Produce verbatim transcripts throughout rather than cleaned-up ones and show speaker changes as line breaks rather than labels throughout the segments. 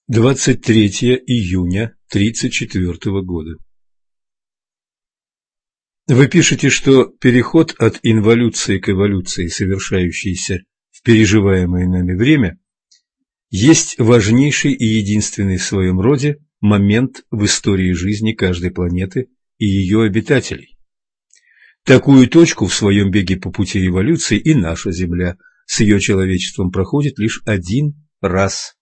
двадцать третьего июня тридцать четвёртого года. Вы пишете, что переход от инволюции к эволюции, совершающийся в переживаемое нами время, есть важнейший и единственный в своем роде момент в истории жизни каждой планеты и ее обитателей. Такую точку в своем беге по пути эволюции и наша Земля с ее человечеством проходит лишь один раз.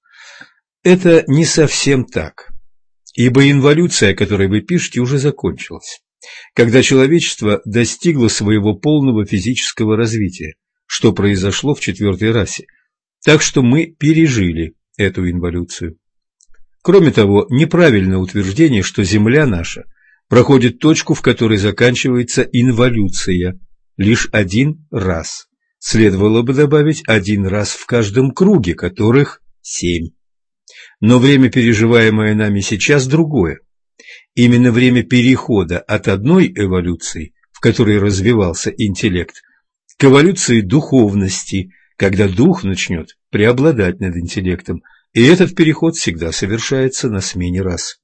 Это не совсем так, ибо инволюция, о которой вы пишете, уже закончилась, когда человечество достигло своего полного физического развития, что произошло в четвертой расе, так что мы пережили эту инволюцию. Кроме того, неправильно утверждение, что Земля наша проходит точку, в которой заканчивается инволюция, лишь один раз. Следовало бы добавить один раз в каждом круге, которых семь. Но время, переживаемое нами сейчас, другое. Именно время перехода от одной эволюции, в которой развивался интеллект, к эволюции духовности, когда дух начнет преобладать над интеллектом, и этот переход всегда совершается на смене рас.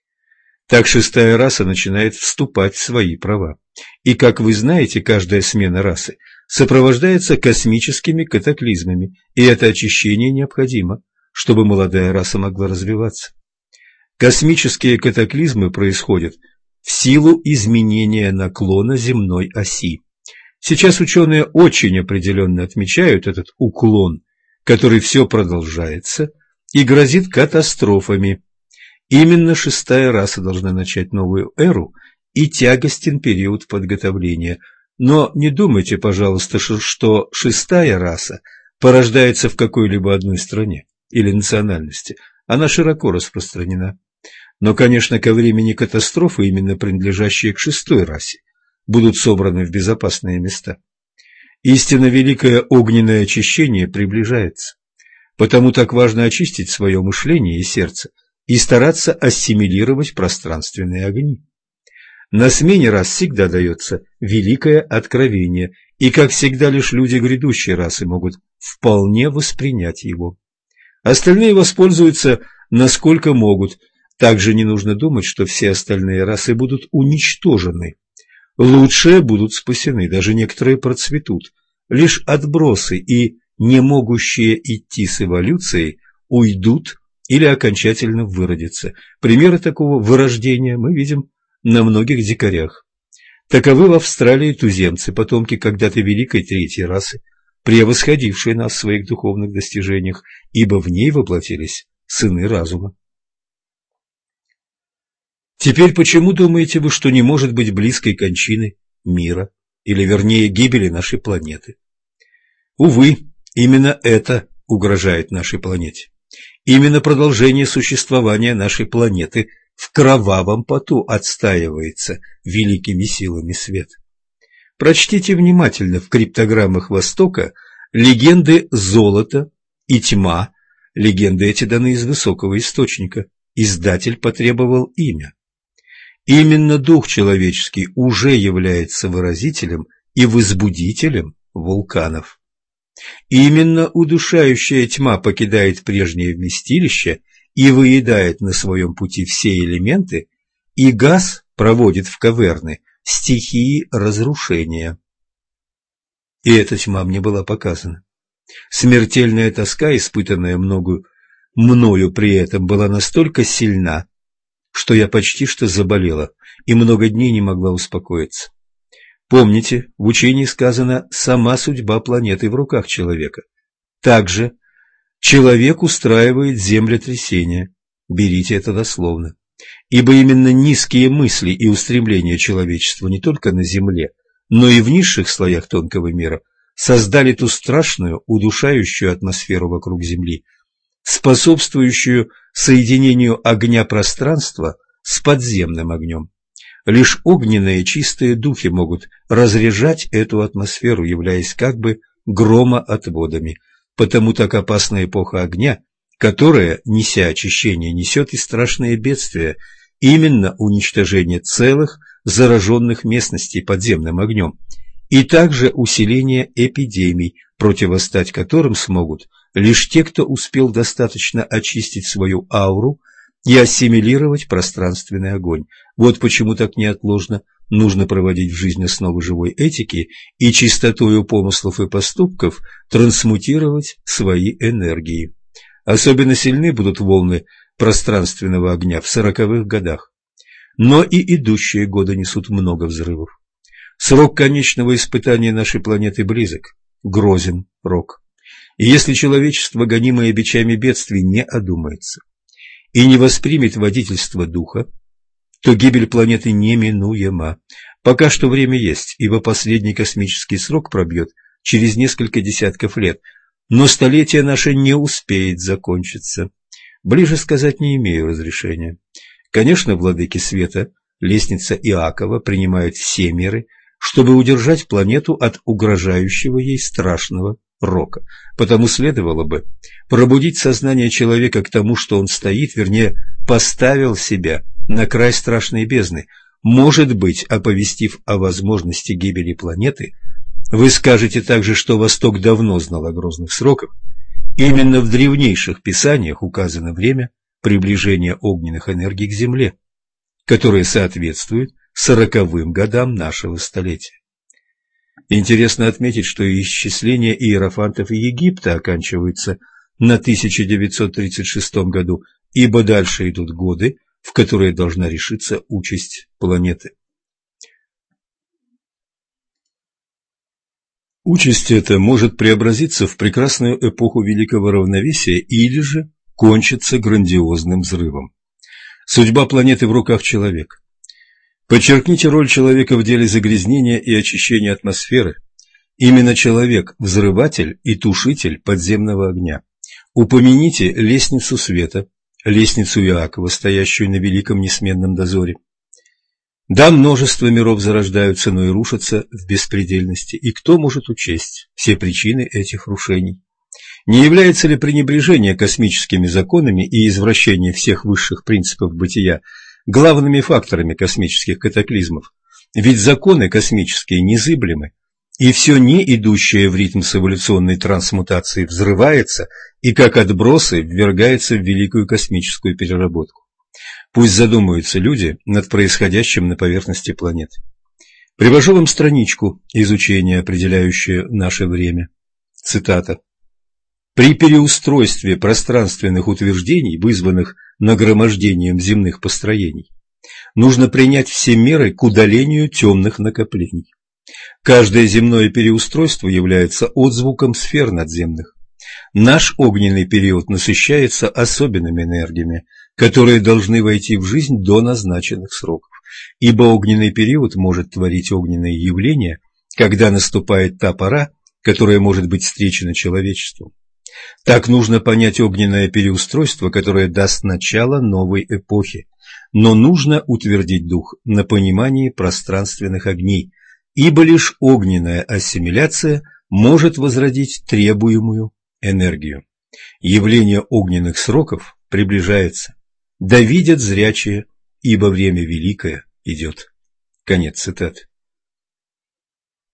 Так шестая раса начинает вступать в свои права. И, как вы знаете, каждая смена расы сопровождается космическими катаклизмами, и это очищение необходимо, чтобы молодая раса могла развиваться. Космические катаклизмы происходят в силу изменения наклона земной оси. Сейчас ученые очень определенно отмечают этот уклон, который все продолжается и грозит катастрофами. Именно шестая раса должна начать новую эру, и тягостен период подготовления. Но не думайте, пожалуйста, что шестая раса порождается в какой-либо одной стране или национальности. Она широко распространена. Но, конечно, ко времени катастрофы, именно принадлежащие к шестой расе, будут собраны в безопасные места. Истинно великое огненное очищение приближается. Потому так важно очистить свое мышление и сердце и стараться ассимилировать пространственные огни. На смене рас всегда дается великое откровение, и, как всегда, лишь люди грядущей расы могут вполне воспринять его. Остальные воспользуются насколько могут. Также не нужно думать, что все остальные расы будут уничтожены. Лучшие будут спасены, даже некоторые процветут. Лишь отбросы и не могущие идти с эволюцией уйдут или окончательно выродятся. Примеры такого вырождения мы видим на многих дикарях. Таковы в Австралии туземцы, потомки когда-то великой третьей расы, превосходившие нас в своих духовных достижениях, ибо в ней воплотились сыны разума. Теперь почему думаете вы, что не может быть близкой кончины мира, или вернее гибели нашей планеты? Увы, именно это угрожает нашей планете. Именно продолжение существования нашей планеты в кровавом поту отстаивается великими силами света. Прочтите внимательно в криптограммах Востока легенды золота и тьма. Легенды эти даны из высокого источника. Издатель потребовал имя. Именно дух человеческий уже является выразителем и возбудителем вулканов. Именно удушающая тьма покидает прежнее вместилище и выедает на своем пути все элементы, и газ проводит в каверны стихии разрушения. И эта тьма мне была показана. Смертельная тоска, испытанная многою мною при этом, была настолько сильна, что я почти что заболела и много дней не могла успокоиться. Помните, в учении сказано «сама судьба планеты в руках человека». Также человек устраивает землетрясения. Берите это дословно. Ибо именно низкие мысли и устремления человечества не только на Земле, но и в низших слоях тонкого мира создали ту страшную, удушающую атмосферу вокруг Земли, способствующую соединению огня пространства с подземным огнем. Лишь огненные чистые духи могут разряжать эту атмосферу, являясь как бы громоотводами. Потому так опасна эпоха огня, которая, неся очищение, несет и страшные бедствия, именно уничтожение целых зараженных местностей подземным огнем, и также усиление эпидемий, противостать которым смогут лишь те, кто успел достаточно очистить свою ауру и ассимилировать пространственный огонь. Вот почему так неотложно нужно проводить в жизнь основы живой этики и чистотою помыслов и поступков трансмутировать свои энергии. Особенно сильны будут волны пространственного огня в сороковых годах. Но и идущие годы несут много взрывов. Срок конечного испытания нашей планеты близок, грозен рок. И если человечество, гонимое бичами бедствий, не одумается и не воспримет водительство духа, то гибель планеты неминуема. Пока что время есть, ибо последний космический срок пробьет через несколько десятков лет, но столетие наше не успеет закончиться. Ближе сказать не имею разрешения. Конечно, владыки света, лестница Иакова, принимают все меры, чтобы удержать планету от угрожающего ей страшного рока. Потому следовало бы пробудить сознание человека к тому, что он стоит, вернее, поставил себя на край страшной бездны. Может быть, оповестив о возможности гибели планеты, вы скажете также, что Восток давно знал о грозных сроках. Именно в древнейших писаниях указано время приближения огненных энергий к Земле, которое соответствует сороковым годам нашего столетия. Интересно отметить, что исчисление иерофантов Египта оканчивается на тысяча девятьсот тридцать шестом году, ибо дальше идут годы, в которые должна решиться участь планеты. Участь эта может преобразиться в прекрасную эпоху великого равновесия или же кончиться грандиозным взрывом. Судьба планеты в руках человека. Подчеркните роль человека в деле загрязнения и очищения атмосферы. Именно человек – взрыватель и тушитель подземного огня. Упомяните лестницу света, лестницу Иакова, стоящую на великом несменном дозоре. Да, множество миров зарождаются, но и рушатся в беспредельности, и кто может учесть все причины этих рушений? Не является ли пренебрежение космическими законами и извращение всех высших принципов бытия главными факторами космических катаклизмов? Ведь законы космические незыблемы, и все не идущее в ритм с эволюционной трансмутацией взрывается и, как отбросы, ввергается в великую космическую переработку. Пусть задумаются люди над происходящим на поверхности планеты. Привожу вам страничку изучения, определяющую наше время. Цитата. При переустройстве пространственных утверждений, вызванных нагромождением земных построений, нужно принять все меры к удалению темных накоплений. Каждое земное переустройство является отзвуком сфер надземных. Наш огненный период насыщается особенными энергиями, которые должны войти в жизнь до назначенных сроков, ибо огненный период может творить огненные явления, когда наступает та пора, которая может быть встречена человечеством. Так нужно понять огненное переустройство, которое даст начало новой эпохи, но нужно утвердить дух на понимании пространственных огней, ибо лишь огненная ассимиляция может возродить требуемую энергию. Явление огненных сроков приближается. Да видят зрячие, ибо время великое идет. Конец цитаты.